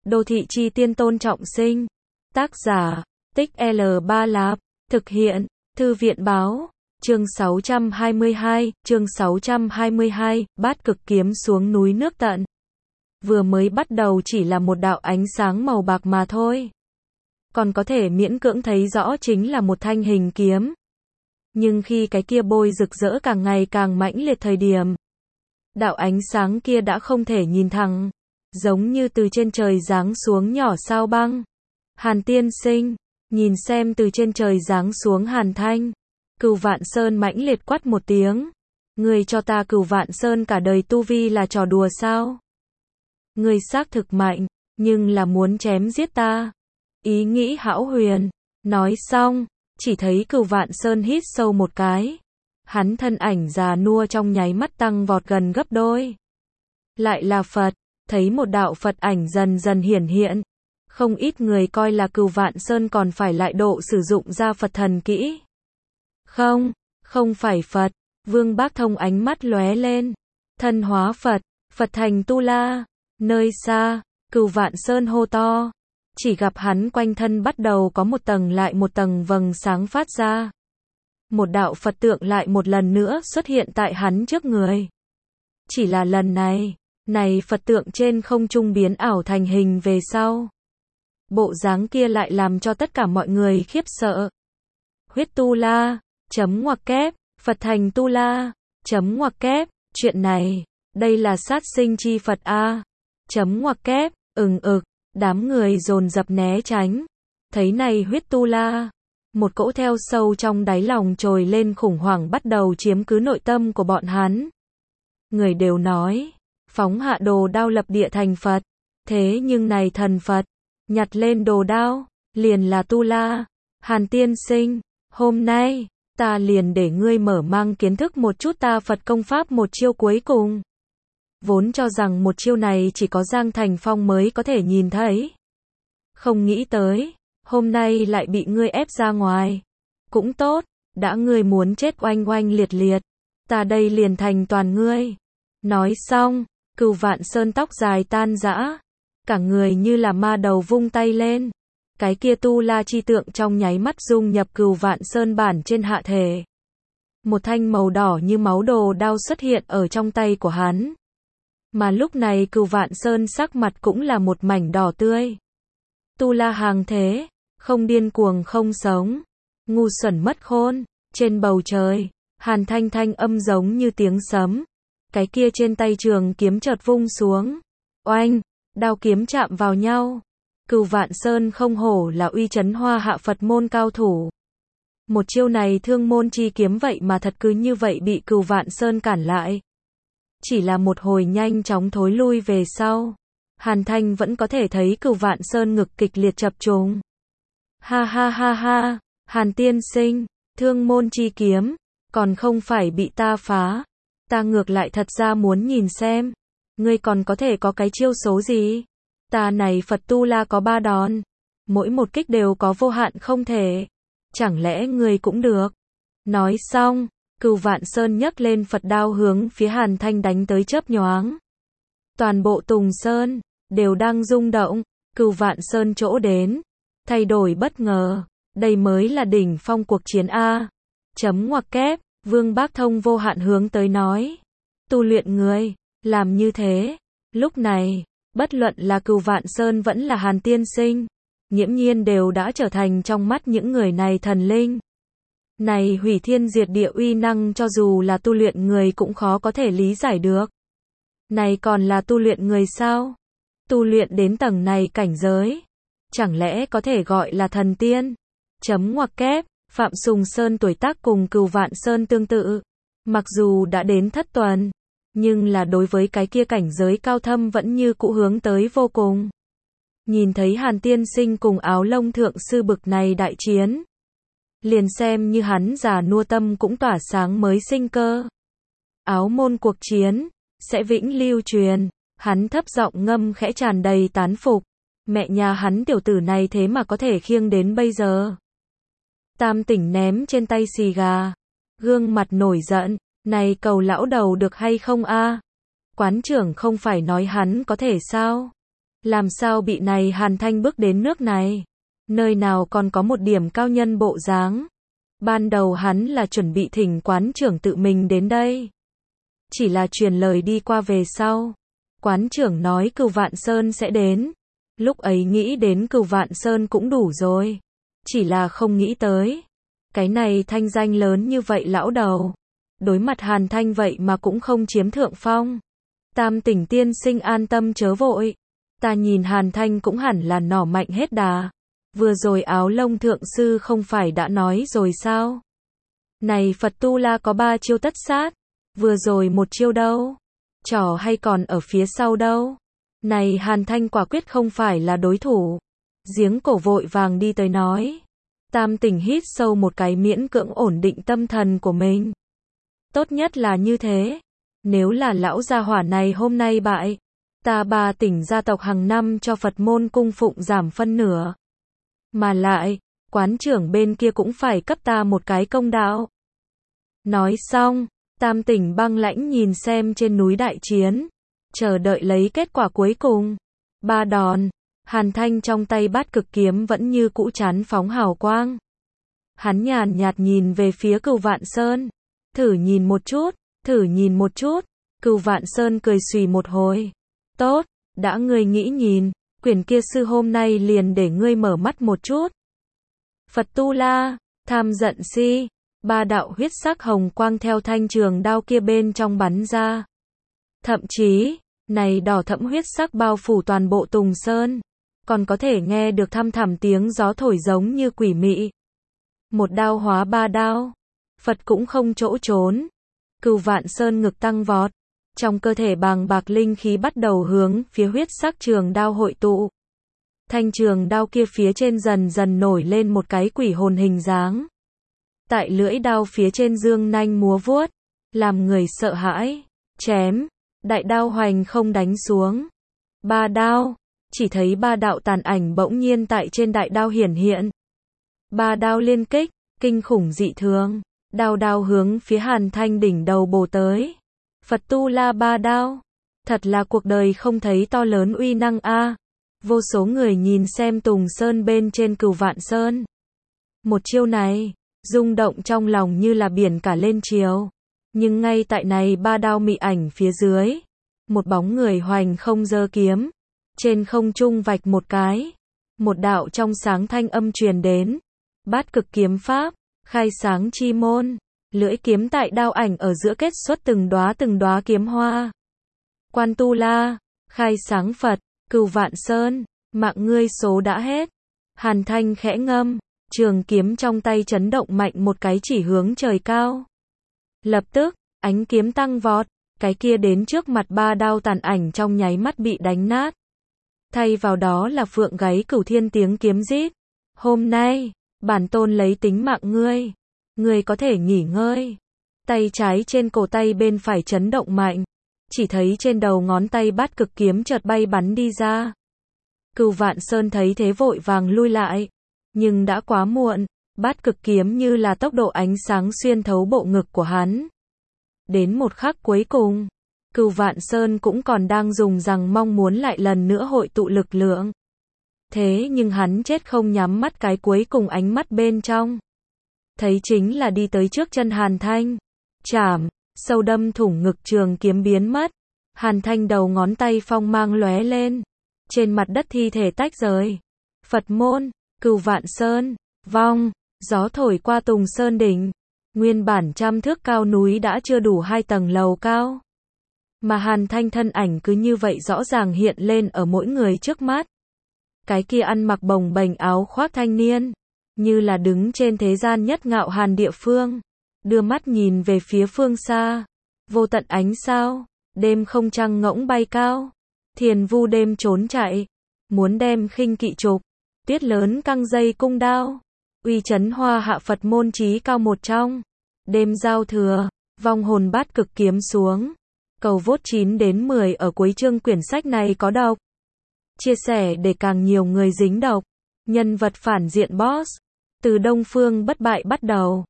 Đô thị chi tiên Tôn Trọng Sinh. Tác giả, Tích L3 Lạp. Thực hiện, Thư viện báo. Chương 622, Bát Cực Kiếm xuống núi nước tận. Vừa mới bắt đầu chỉ là một đạo ánh sáng màu bạc mà thôi. Còn có thể miễn cưỡng thấy rõ chính là một thanh hình kiếm. Nhưng khi cái kia bôi rực rỡ càng ngày càng mãnh liệt thời điểm, đạo ánh sáng kia đã không thể nhìn thẳng, giống như từ trên trời giáng xuống nhỏ sao băng. Hàn tiên sinh, nhìn xem từ trên trời giáng xuống Hàn Thanh. Cửu Vạn Sơn mãnh liệt quát một tiếng. Ngươi cho ta Cửu Vạn Sơn cả đời tu vi là trò đùa sao? Ngươi xác thực mạnh, nhưng là muốn chém giết ta. Ý nghĩ hão huyền. Nói xong, chỉ thấy Cửu Vạn Sơn hít sâu một cái. Hắn thân ảnh già nua trong nháy mắt tăng vọt gần gấp đôi. Lại là Phật, thấy một đạo Phật ảnh dần dần hiển hiện. Không ít người coi là Cửu Vạn Sơn còn phải lại độ sử dụng ra Phật thần kỹ. Không phải Phật. Vương Bác Thông ánh mắt lóe lên. Thân hóa Phật, Phật thành Tu La. Nơi xa, Cửu Vạn Sơn hô to. Chỉ gặp hắn quanh thân bắt đầu có một tầng lại một tầng vầng sáng phát ra. Một đạo Phật tượng lại một lần nữa xuất hiện tại hắn trước người. Chỉ là lần này Phật tượng trên không trung biến ảo thành hình về sau. Bộ dáng kia lại làm cho tất cả mọi người khiếp sợ. Huyết Tu La, chấm ngoặc kép, Phật thành Tu La, chấm ngoặc kép, chuyện này, đây là sát sinh chi Phật a. Chấm ngoặc kép, đám người dồn dập né tránh. Thấy này Huyết Tu La, một cỗ theo sâu trong đáy lòng trồi lên khủng hoảng bắt đầu chiếm cứ nội tâm của bọn hắn. Người đều nói, phóng hạ đồ đao lập địa thành Phật. Thế nhưng này thần Phật, nhặt lên đồ đao, liền là Tu La. Hàn tiên sinh, hôm nay, ta liền để ngươi mở mang kiến thức một chút ta Phật công pháp một chiêu cuối cùng. Vốn cho rằng một chiêu này chỉ có Giang Thành Phong mới có thể nhìn thấy. Không nghĩ tới, hôm nay lại bị ngươi ép ra ngoài. Cũng tốt, đã ngươi muốn chết oanh oanh liệt liệt, ta đây liền thành toàn ngươi. Nói xong, Cửu Vạn Sơn tóc dài tan rã, cả người như là ma đầu vung tay lên. Cái kia Tu La chi tượng trong nháy mắt dung nhập Cửu Vạn Sơn bản trên hạ thể. Một thanh màu đỏ như máu đồ đao xuất hiện ở trong tay của hắn. Mà lúc này Cửu Vạn Sơn sắc mặt cũng là một mảnh đỏ tươi. Tu La hàng thế, không điên cuồng không sống, ngu xuẩn mất khôn. Trên bầu trời, Hàn Thanh thanh âm giống như tiếng sấm. Cái kia trên tay trường kiếm chợt vung xuống. Oanh, đao kiếm chạm vào nhau. Cửu Vạn Sơn không hổ là uy chấn Hoa Hạ Phật môn cao thủ. Một chiêu này Thương Môn chi kiếm vậy mà thật cứ như vậy bị Cửu Vạn Sơn cản lại. Chỉ là một hồi nhanh chóng thối lui về sau. Hàn Thanh vẫn có thể thấy Cửu Vạn Sơn ngực kịch liệt chập trùng. Ha, Hàn tiên sinh, Thương Môn chi kiếm, còn không phải bị ta phá. Ta ngược lại thật ra muốn nhìn xem, ngươi còn có thể có cái chiêu số gì. Ta này Phật Tu La có 3 đòn, mỗi một kích đều có vô hạn không thể. Chẳng lẽ ngươi cũng được? Nói xong, Cửu Vạn Sơn nhấc lên Phật đao hướng phía Hàn Thanh đánh tới chớp nhoáng. Toàn bộ Tùng Sơn đều đang rung động. Cửu Vạn Sơn chỗ đến, thay đổi bất ngờ. Đây mới là đỉnh phong cuộc chiến a. Chấm ngoặc kép, Vương Bác Thông vô hạn hướng tới nói. Tu luyện người, làm như thế. Lúc này, bất luận là Cửu Vạn Sơn vẫn là Hàn tiên sinh, nghiễm nhiên đều đã trở thành trong mắt những người này thần linh. Này hủy thiên diệt địa uy năng cho dù là tu luyện người cũng khó có thể lý giải được. Này còn là tu luyện người sao? Tu luyện đến tầng này cảnh giới, chẳng lẽ có thể gọi là thần tiên? Chấm ngoặc kép, Phạm Sùng Sơn tuổi tác cùng Cửu Vạn Sơn tương tự. Mặc dù đã đến thất tuần, nhưng là đối với cái kia cảnh giới cao thâm vẫn như cũ hướng tới vô cùng. Nhìn thấy Hàn tiên sinh cùng Áo Lông thượng sư bực này đại chiến, liền xem như hắn già nua tâm cũng tỏa sáng mới sinh cơ. Áo môn cuộc chiến sẽ vĩnh lưu truyền. Hắn thấp giọng ngâm khẽ tràn đầy tán phục. Mẹ nhà hắn tiểu tử này thế mà có thể khiêng đến bây giờ. Tam Tỉnh ném trên tay xì gà, gương mặt nổi giận. Này cầu lão đầu được hay không a? Quán trưởng không phải nói hắn có thể sao? Làm sao bị này Hàn Thanh bước đến nước này? Nơi nào còn có một điểm cao nhân bộ dáng? Ban đầu hắn là chuẩn bị thỉnh quán trưởng tự mình đến đây. Chỉ là truyền lời đi qua về sau. Quán trưởng nói Cửu Vạn Sơn sẽ đến. Lúc ấy nghĩ đến Cửu Vạn Sơn cũng đủ rồi. Chỉ là không nghĩ tới. Cái này thanh danh lớn như vậy lão đầu. Đối mặt Hàn Thanh vậy mà cũng không chiếm thượng phong. Tam Tỉnh tiên sinh an tâm chớ vội. Ta nhìn Hàn Thanh cũng hẳn là nỏ mạnh hết đà. Vừa rồi Áo Lông thượng sư không phải đã nói rồi sao? Này Phật Tu La có 3 chiêu tất sát. Vừa rồi một chiêu đâu? Trò hay còn ở phía sau đâu? Này Hàn Thanh quả quyết không phải là đối thủ. Giếng cổ vội vàng đi tới nói. Tam Tỉnh hít sâu một cái miễn cưỡng ổn định tâm thần của mình. Tốt nhất là như thế. Nếu là lão gia hỏa này hôm nay bại, ta 3 tỉnh gia tộc hàng năm cho Phật môn cung phụng giảm phân nửa. Mà lại, quán trưởng bên kia cũng phải cấp ta một cái công đạo. Nói xong, Tam Tỉnh băng lãnh nhìn xem trên núi đại chiến, chờ đợi lấy kết quả cuối cùng. 3 đòn, Hàn Thanh trong tay bát cực kiếm vẫn như cũ chán phóng hào quang. Hắn nhàn nhạt nhìn về phía Cửu Vạn Sơn. Thử nhìn một chút, thử nhìn một chút. Cửu Vạn Sơn cười xùy một hồi. Tốt, đã ngươi nghĩ nhìn, quyển kia sư hôm nay liền để ngươi mở mắt một chút. Phật Tu La, tham giận si, 3 đạo huyết sắc hồng quang theo thanh trường đao kia bên trong bắn ra. Thậm chí, này đỏ thẫm huyết sắc bao phủ toàn bộ Tùng Sơn, còn có thể nghe được thăm thẳm tiếng gió thổi giống như quỷ mị. Một đao hóa 3 đao, Phật cũng không chỗ trốn. Cửu Vạn Sơn ngực tăng vọt, trong cơ thể bàng bạc linh khí bắt đầu hướng phía huyết sắc trường đao hội tụ. Thanh trường đao kia phía trên dần dần nổi lên một cái quỷ hồn hình dáng. Tại lưỡi đao phía trên dương nanh múa vuốt, làm người sợ hãi. Chém, đại đao hoành không đánh xuống. 3 đao, chỉ thấy 3 đạo tàn ảnh bỗng nhiên tại trên đại đao hiển hiện. 3 đao liên kích, kinh khủng dị thường. Đao đao hướng phía Hàn Thanh đỉnh đầu bổ tới. Phật Tu La 3 đao. Thật là cuộc đời không thấy to lớn uy năng a. Vô số người nhìn xem Tùng Sơn bên trên Cửu Vạn Sơn. Một chiêu này, rung động trong lòng như là biển cả lên chiều. Nhưng ngay tại này 3 đao mị ảnh phía dưới, một bóng người hoành không giơ kiếm, trên không trung vạch một cái, một đạo trong sáng thanh âm truyền đến. Bát cực kiếm pháp, khai sáng chi môn, lưỡi kiếm tại đao ảnh ở giữa kết xuất từng đóa kiếm hoa. Quan Tu La, khai sáng Phật, Cửu Vạn Sơn, mạng ngươi số đã hết. Hàn Thanh khẽ ngâm, trường kiếm trong tay chấn động mạnh một cái chỉ hướng trời cao. Lập tức, ánh kiếm tăng vọt, cái kia đến trước mặt 3 đao tàn ảnh trong nháy mắt bị đánh nát. Thay vào đó là phượng gáy cửu thiên tiếng kiếm rít. Hôm nay, bản tôn lấy tính mạng ngươi. Ngươi có thể nghỉ ngơi. Tay trái trên cổ tay bên phải chấn động mạnh. Chỉ thấy trên đầu ngón tay bát cực kiếm chợt bay bắn đi ra. Cửu Vạn Sơn thấy thế vội vàng lui lại. Nhưng đã quá muộn, bát cực kiếm như là tốc độ ánh sáng xuyên thấu bộ ngực của hắn. Đến một khắc cuối cùng, Cửu Vạn Sơn cũng còn đang dùng rằng mong muốn lại lần nữa hội tụ lực lượng. Thế nhưng hắn chết không nhắm mắt cái cuối cùng ánh mắt bên trong. Thấy chính là đi tới trước chân Hàn Thanh. Chảm, sâu đâm thủng ngực trường kiếm biến mất. Hàn Thanh đầu ngón tay phong mang lóe lên. Trên mặt đất thi thể tách rời. Phật môn, Cửu Vạn Sơn, vong, gió thổi qua Tùng Sơn đỉnh. Nguyên bản 100 thước cao núi đã chưa đủ 2 tầng lầu cao. Mà Hàn Thanh thân ảnh cứ như vậy rõ ràng hiện lên ở mỗi người trước mắt. Cái kia ăn mặc bồng bềnh áo khoác thanh niên, như là đứng trên thế gian nhất ngạo hàn địa phương, đưa mắt nhìn về phía phương xa. Vô tận ánh sao, đêm không trăng ngỗng bay cao, thiền vu đêm trốn chạy, muốn đem khinh kỵ trục, tuyết lớn căng dây cung đao, uy chấn hoa hạ Phật môn chí cao một trong. Đêm giao thừa, vong hồn bát cực kiếm xuống. Cầu vote 9 đến 10 ở cuối chương quyển sách này có độc. Chia sẻ để càng nhiều người dính độc. Nhân vật phản diện boss. Từ Đông Phương bất bại bắt đầu.